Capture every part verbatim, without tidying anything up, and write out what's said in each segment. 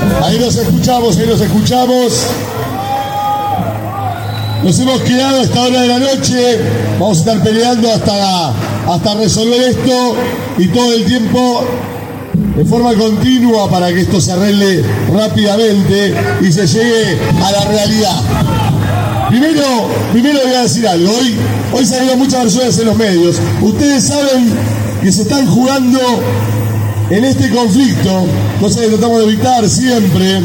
Ahí nos escuchamos, ahí nos escuchamos. Nos hemos quedado a esta hora de la noche. Vamos a estar peleando hasta, hasta resolver esto y todo el tiempo de forma continua para que esto se arregle rápidamente y se llegue a la realidad. Primero, primero voy a decir algo. Hoy, hoy salieron muchas versiones en los medios. Ustedes saben que se están jugando en este conflicto, cosa que tratamos de evitar siempre.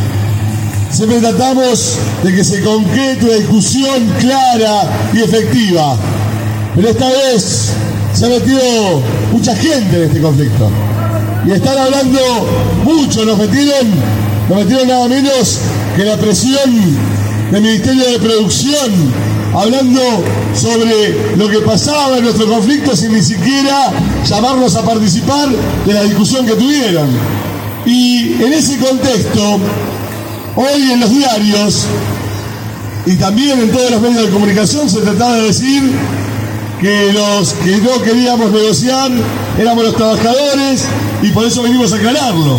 Siempre tratamos de que se concrete una discusión clara y efectiva. Pero esta vez se ha metido mucha gente en este conflicto. Y están hablando mucho, nos metieron, nos metieron nada menos que la presión del Ministerio de Producción, hablando sobre lo que pasaba en nuestro conflicto sin ni siquiera llamarnos a participar de la discusión que tuvieron. Y en ese contexto, hoy en los diarios y también en todos los medios de comunicación se trataba de decir que los que no queríamos negociar éramos los trabajadores y por eso venimos a aclararlo.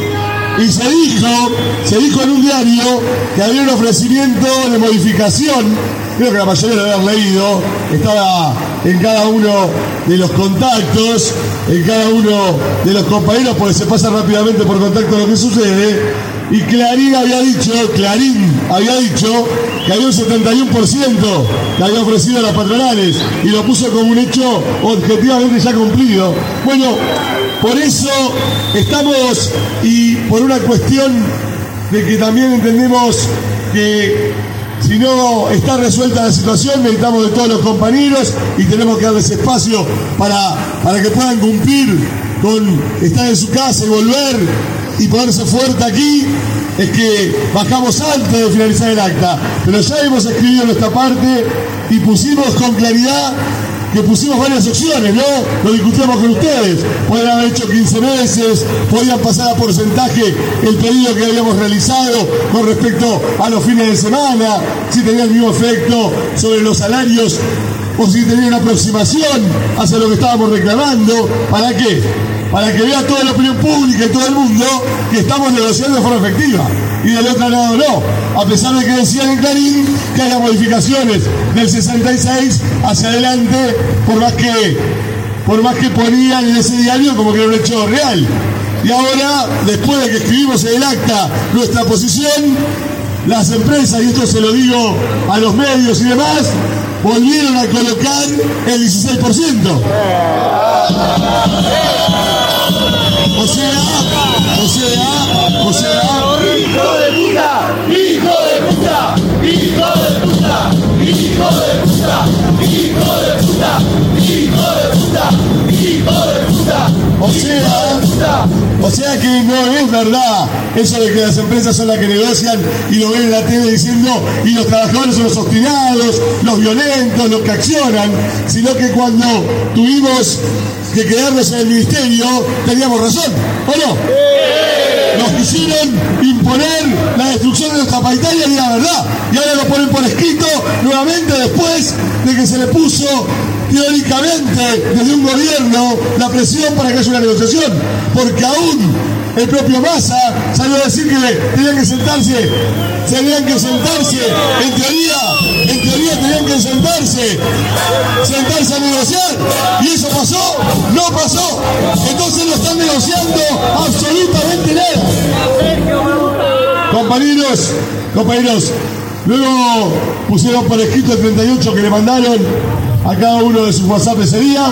Y se dijo, se dijo en un diario que había un ofrecimiento de modificación, creo que la mayoría lo habían leído, estaba en cada uno de los contactos, en cada uno de los compañeros, porque se pasa rápidamente por contacto lo que sucede. Y Clarín había dicho, Clarín había dicho que había un setenta y uno por ciento que había ofrecido a las patronales y lo puso como un hecho objetivamente ya cumplido. Bueno, por eso estamos, y por una cuestión de que también entendemos que si no está resuelta la situación, necesitamos de todos los compañeros y tenemos que darles espacio para, para que puedan cumplir con estar en su casa y volver y ponerse fuerte aquí, es que bajamos antes de finalizar el acta. Pero ya hemos escrito nuestra parte y pusimos con claridad que pusimos varias opciones, ¿no? Lo discutimos con ustedes. Podrían haber hecho quince meses, podían pasar a porcentaje el pedido que habíamos realizado con respecto a los fines de semana, si tenía el mismo efecto sobre los salarios o si tenía una aproximación hacia lo que estábamos reclamando. ¿Para qué? Para que vea toda la opinión pública y todo el mundo que estamos negociando de forma efectiva. Y del otro lado no, a pesar de que decían en Clarín que haya modificaciones del sesenta y seis hacia adelante, por más que, por más que ponían en ese diario como que era un hecho real. Y ahora, después de que escribimos en el acta nuestra posición, las empresas, y esto se lo digo a los medios y demás, volvieron a colocar el dieciséis por ciento. O sea, o sea, o sea, hijo de puta, hijo de puta, hijo de puta, hijo de puta, hijo de puta, hijo de puta, hijo de puta. O sea, o sea que no es verdad eso de que las empresas son las que negocian y lo ven en la tele diciendo y los trabajadores son los obstinados, los violentos, los que accionan, sino que cuando tuvimos que quedarnos en el ministerio teníamos razón, ¿o no? Nos quisieron imponer la destrucción de nuestra paritaria y la verdad, y ahora lo ponen por escrito nuevamente después de que se le puso teóricamente desde un gobierno la presión para que haya una negociación, porque aún el propio Massa salió a decir que tenían que sentarse, tenían que sentarse, en teoría, en teoría tenían que sentarse, sentarse a negociar, y eso pasó, no pasó, entonces no están negociando absolutamente nada. Compañeros, compañeros, luego pusieron por escrito el treinta y ocho que le mandaron a cada uno de sus WhatsApp ese día.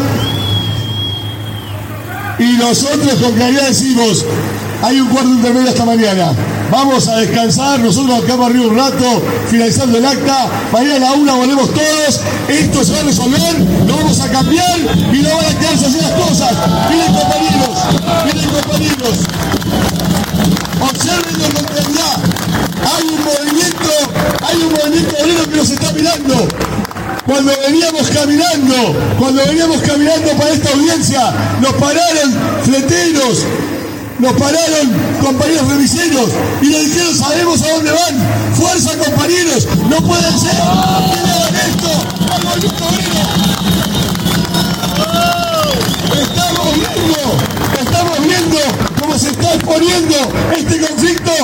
Y nosotros con claridad decimos, hay un cuarto intermedio esta mañana, vamos a descansar, nosotros nos quedamos arriba un rato, finalizando el acta, mañana a la una volvemos todos, esto se va a resolver, lo vamos a cambiar y no van a quedarse así las cosas. Miren compañeros, miren compañeros, observenlo con claridad, hay un movimiento, hay un movimiento obrero que nos está mirando. Cuando veníamos caminando, cuando veníamos caminando para esta audiencia, nos pararon fleteros, nos pararon compañeros remiseros y nos dijeron, sabemos a dónde van, fuerza compañeros, no pueden ser, que le hagan esto al movimiento obrero. Estamos viendo, estamos viendo cómo se está exponiendo este conflicto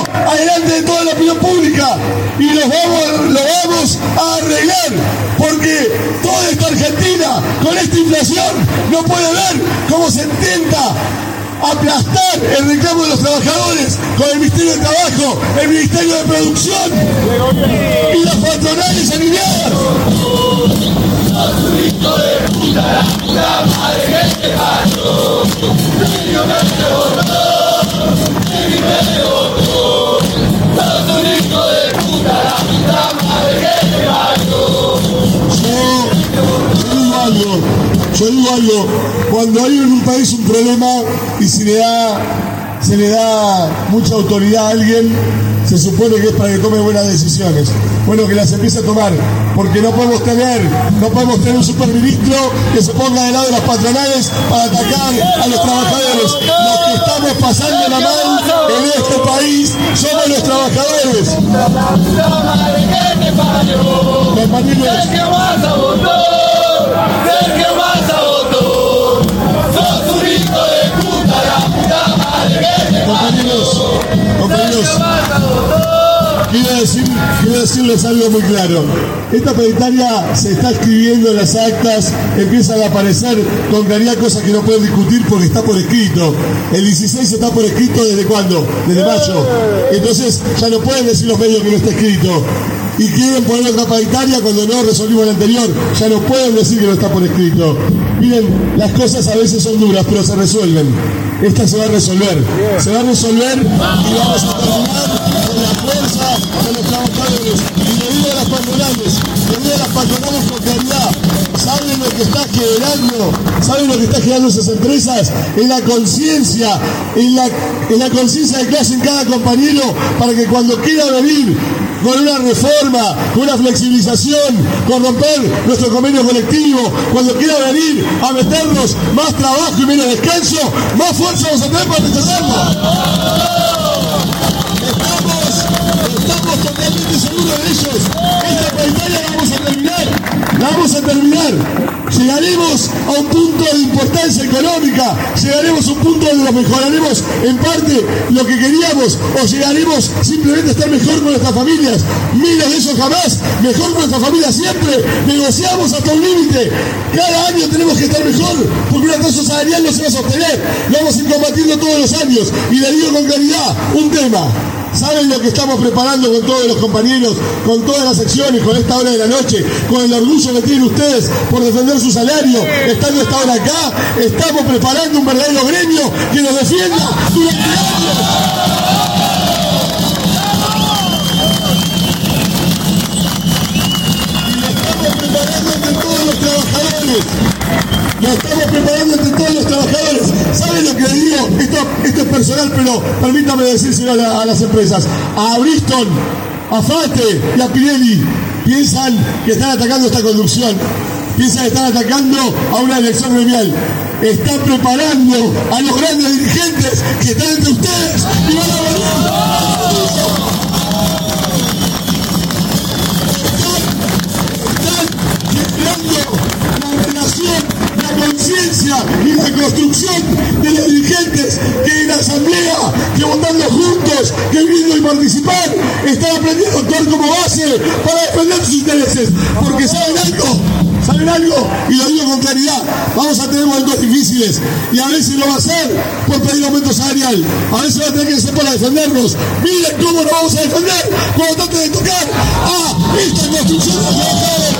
y los vamos, lo vamos a arreglar, porque toda esta Argentina con esta inflación no puede ver cómo se intenta aplastar el reclamo de los trabajadores con el Ministerio de Trabajo, el Ministerio de Producción y las patronales alineadas. ¡Sos un hijo de puta, la puta madre que te parió! ¡Niño que te votó! ¡Niño que te votó! ¡Sos un hijo de puta, la puta madre que te parió! Yo, yo digo algo, yo digo algo, cuando hay en un país un problema y se le da, se le da mucha autoridad a alguien, se supone que es para que tome buenas decisiones. Bueno, que las empiece a tomar, porque no podemos tener, no podemos tener un superministro que se ponga del lado de las patronales para atacar a los trabajadores. Los que estamos pasando la mal en este país somos los trabajadores. Compañeros, Sergio Massa votó, Sergio Massa votó, sos un hijo de puta, la puta madre que te compañeros, compañeros. Sergio Massa votó. Quiero, decir, quiero decirles algo muy claro. Esta paritaria se está escribiendo en las actas, empiezan a aparecer con claridad cosas que no pueden discutir porque está por escrito. El dieciséis está por escrito ¿desde cuándo? Desde mayo. Entonces ya no pueden decir los medios que no está escrito. Y quieren poner otra paritaria cuando no resolvimos la anterior. Ya no pueden decir que no está por escrito. Miren, las cosas a veces son duras, pero se resuelven. Esta se va a resolver. Se va a resolver y vamos a terminar con la fuerza de los trabajadores. Y le digo a las patronales, le digo a las patronales con claridad, ¿saben lo que está generando? ¿Saben lo que está generando esas empresas? En la conciencia, en la, en la conciencia de clase en cada compañero, para que cuando quiera venir con una reforma, con una flexibilización, con romper nuestro convenio colectivo, cuando quiera venir a meternos más trabajo y menos descanso, más fuerza vamos a tener para rechazarlo. Estamos, estamos totalmente seguros de ellos. Esta paritaria la vamos a terminar, la vamos a terminar. Llegaremos a un punto de importancia económica, llegaremos a un punto donde mejoraremos en parte lo que queríamos, o llegaremos simplemente a estar mejor con nuestras familias. Miles de eso jamás, mejor con nuestra familia siempre. Negociamos hasta un límite. Cada año tenemos que estar mejor, porque una tasa salarial no se va a sostener. Lo vamos a ir combatiendo todos los años. Y le digo con claridad un tema. ¿Saben lo que estamos preparando con todos los compañeros, con todas las acciones, con esta hora de la noche, con el orgullo que tienen ustedes por defender su salario? Estando esta hora acá, estamos preparando un verdadero gremio que nos defienda durante años. Lo estamos preparando entre todos los trabajadores. ¿Saben lo que les digo? Esto, esto es personal, pero permítame decírselo a, la, a las empresas. A Bristol, a Fate y a Pirelli piensan que están atacando esta conducción. Piensan que están atacando a una elección gremial. Están preparando a los grandes dirigentes que están entre ustedes y van a venir. La conciencia y la construcción de los dirigentes que en la asamblea, que votando juntos, que viniendo y participar, están aprendiendo a actuar como base para defender sus intereses. Porque saben algo, saben algo, y lo digo con claridad, vamos a tener momentos difíciles, y a veces lo va a hacer por pedir aumento salarial, a veces va a tener que ser para defendernos. Miren cómo nos vamos a defender cuando trate de tocar a esta construcción de los trabajadores.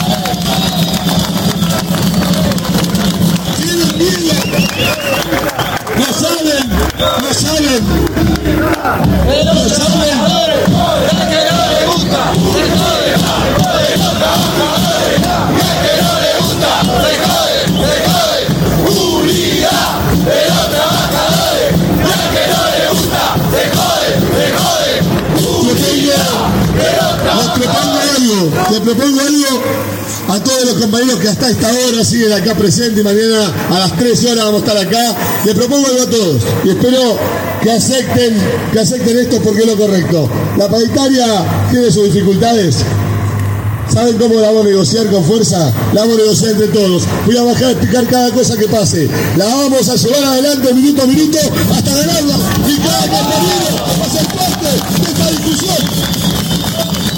No saben, no saben, no saben. Es que no le gusta, se jode, jode los trabajadores. Es que no le gusta, se jode, se jode. Unidad de los trabajadores. Es que no le gusta, se jode, se jode. Unidad de los trabajadores. Les propongo algo, les propongo algo a todos los compañeros que hasta esta hora siguen acá presentes y mañana a las tres horas vamos a estar acá. Les propongo algo a todos y espero que acepten, que acepten esto porque es lo correcto. La paritaria tiene sus dificultades. ¿Saben cómo la vamos a negociar con fuerza? La vamos a negociar entre todos. Voy a bajar a explicar cada cosa que pase. La vamos a llevar adelante minuto a minuto hasta ganarla. Y cada compañero va a ser parte de esta discusión.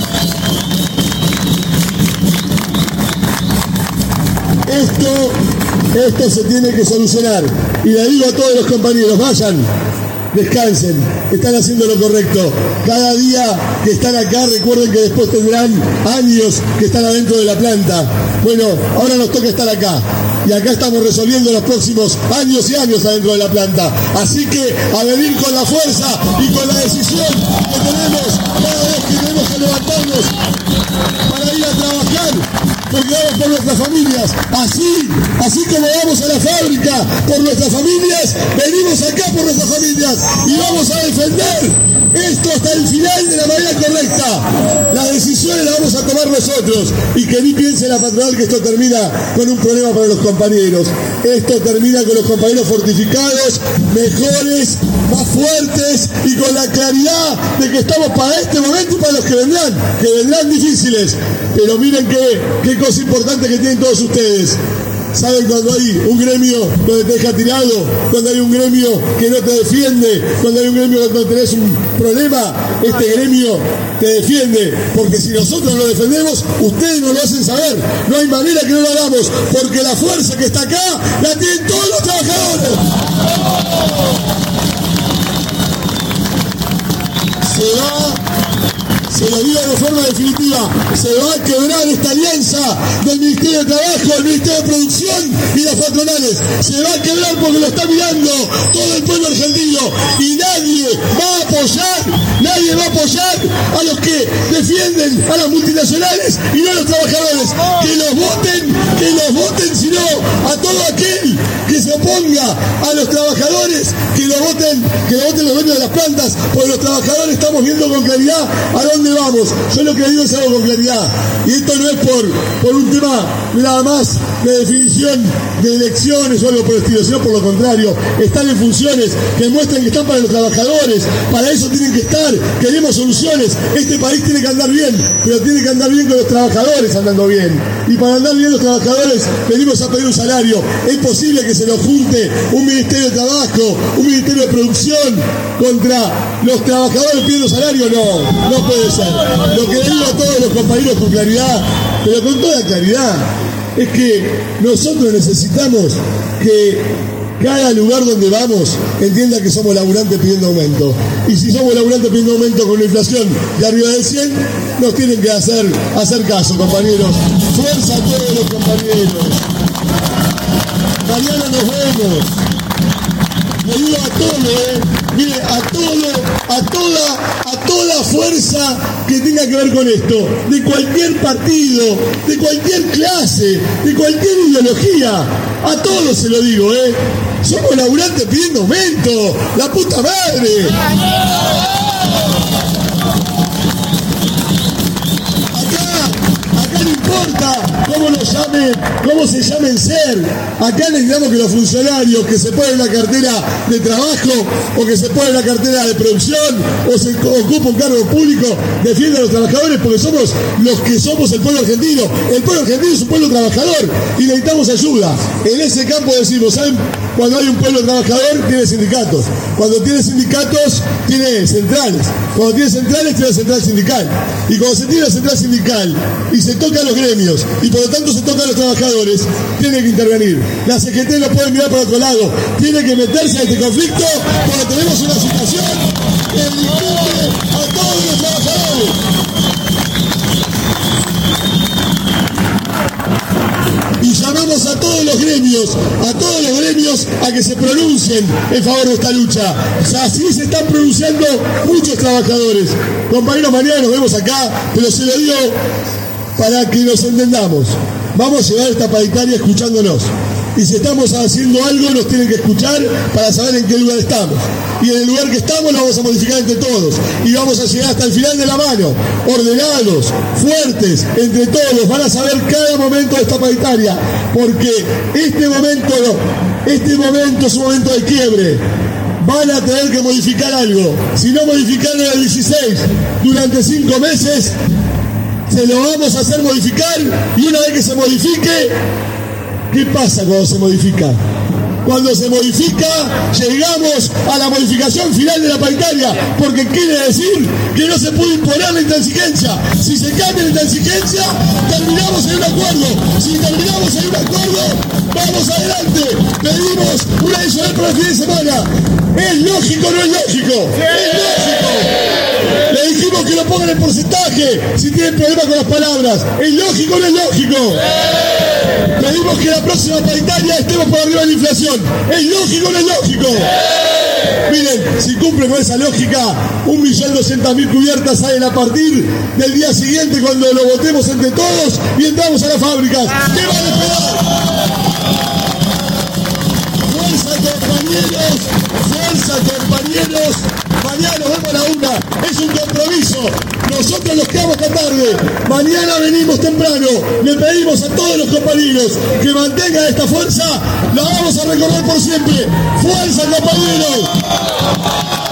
esto se tiene que solucionar. Y le digo a todos los compañeros, vayan, descansen, están haciendo lo correcto. Cada día que están acá, recuerden que después tendrán años que están adentro de la planta. Bueno, ahora nos toca estar acá. Y acá estamos resolviendo los próximos años y años adentro de la planta. Así que a venir con la fuerza y con la decisión que tenemos cada vez que tenemos que levantarnos para ir a trabajar, porque vamos por nuestras familias. Así, así como vamos a la fábrica por nuestras familias, venimos acá por nuestras familias y vamos a defender esto hasta el final de la manera correcta. Las decisiones las vamos a tomar nosotros. Y que ni piense la patronal que esto termina con un problema para los compañeros. Esto termina con los compañeros fortificados, mejores, más fuertes y con la claridad de que estamos para este momento y para los que vendrán, que vendrán difíciles. Pero miren qué, qué cosa importante que tienen todos ustedes. ¿Saben cuando hay un gremio donde te deja tirado? Cuando hay un gremio que no te defiende, cuando hay un gremio donde tenés un problema, este gremio te defiende, porque si nosotros lo defendemos, ustedes nos lo hacen saber. No hay manera que no lo hagamos, porque la fuerza que está acá la tienen todos los trabajadores. Se va. Se lo digo de forma definitiva, se va a quebrar esta alianza del Ministerio de Trabajo, el Ministerio de Producción y las patronales. Se va a quebrar porque lo está mirando todo el pueblo argentino y nadie va a apoyar, nadie va a apoyar a los que defienden a las multinacionales y no a los trabajadores. Que los voten, que los voten, sino a todo aquel que se oponga a los trabajadores, que lo voten, que lo voten los dueños de las plantas, porque los trabajadores estamos viendo con claridad a dónde vamos. Yo lo que digo es algo con claridad. Y esto no es por, por un tema nada más de definición de elecciones o algo por el estilo, sino por lo contrario. Están en funciones que muestran que están para los trabajadores. Para eso tienen que estar. Queremos soluciones. Este país tiene que andar bien, pero tiene que andar bien con los trabajadores andando bien. Y para andar bien los trabajadores venimos a pedir un salario. Es posible que se nos junte un Ministerio de Trabajo, un Ministerio de Producción contra los trabajadores pidiendo salario. No, no puede ser. Lo que digo a todos los compañeros con claridad, pero con toda claridad, es que nosotros necesitamos que cada lugar donde vamos entienda que somos laburantes pidiendo aumento. Y si somos laburantes pidiendo aumento con una inflación de arriba del cien, nos tienen que hacer, hacer caso, compañeros. Fuerza a todos los compañeros. Mañana nos vemos. Le digo a todos, eh, mire, a todo, a toda, a toda fuerza que tenga que ver con esto, de cualquier partido, de cualquier clase, de cualquier ideología, a todos se lo digo, eh. Somos laburantes pidiendo aumento, la puta madre. Acá no importa cómo nos llamen, cómo se llamen ser. Acá necesitamos que los funcionarios que se ponen la cartera de trabajo o que se ponen la cartera de producción o se ocupa un cargo público defiendan a los trabajadores, porque somos los que somos el pueblo argentino. El pueblo argentino es un pueblo trabajador y necesitamos ayuda. En ese campo decimos, ¿saben? Cuando hay un pueblo trabajador tiene sindicatos. Cuando tiene sindicatos tiene centrales. Cuando tiene centrales tiene central sindical. Y cuando se tiene la central sindical y se toca a los gremios y por lo tanto se toca a los trabajadores, tiene que intervenir. La C G T no puede mirar para otro lado. Tiene que meterse en este conflicto porque tenemos una situación que discute a todos los trabajadores. Y llamamos a todos los gremios, a todos los gremios a que se pronuncien en favor de esta lucha. Así se están pronunciando muchos trabajadores. Compañeros, mañana nos vemos acá, pero se lo digo para que nos entendamos. Vamos a llevar esta paritaria escuchándonos. Y si estamos haciendo algo, nos tienen que escuchar para saber en qué lugar estamos. Y en el lugar que estamos lo vamos a modificar entre todos. Y vamos a llegar hasta el final de la mano, ordenados, fuertes, entre todos. Van a saber cada momento de esta paritaria. Porque este momento, este momento es un momento de quiebre. Van a tener que modificar algo. Si no modificaron el dieciséis durante cinco meses, se lo vamos a hacer modificar. Y una vez que se modifique, ¿qué pasa cuando se modifica? Cuando se modifica, llegamos a la modificación final de la paritaria, porque quiere decir que no se puede imponer la intransigencia. Si se cambia la intransigencia, terminamos en un acuerdo. Si terminamos en un acuerdo, vamos adelante. Pedimos una adicional para el fin de semana. ¿Es lógico o no es lógico? ¡Es lógico! Le dijimos que lo pongan en porcentaje si tienen problemas con las palabras. ¿Es lógico o no es lógico? Pedimos que la próxima paritaria estemos por arriba de la inflación. ¿Es lógico o no es lógico? Miren, si cumple con esa lógica, un millón doscientas mil cubiertas salen a partir del día siguiente cuando lo votemos entre todos y entramos a las fábricas. ¿Qué van a esperar? ¡Fuerza, compañeros! ¡Fuerza, compañeros! Mañana nos vemos a la una. Es un compromiso. Nosotros nos quedamos esta tarde. Mañana venimos temprano. Le pedimos a todos los compañeros que mantengan esta fuerza. La vamos a recordar por siempre. ¡Fuerza, compañeros!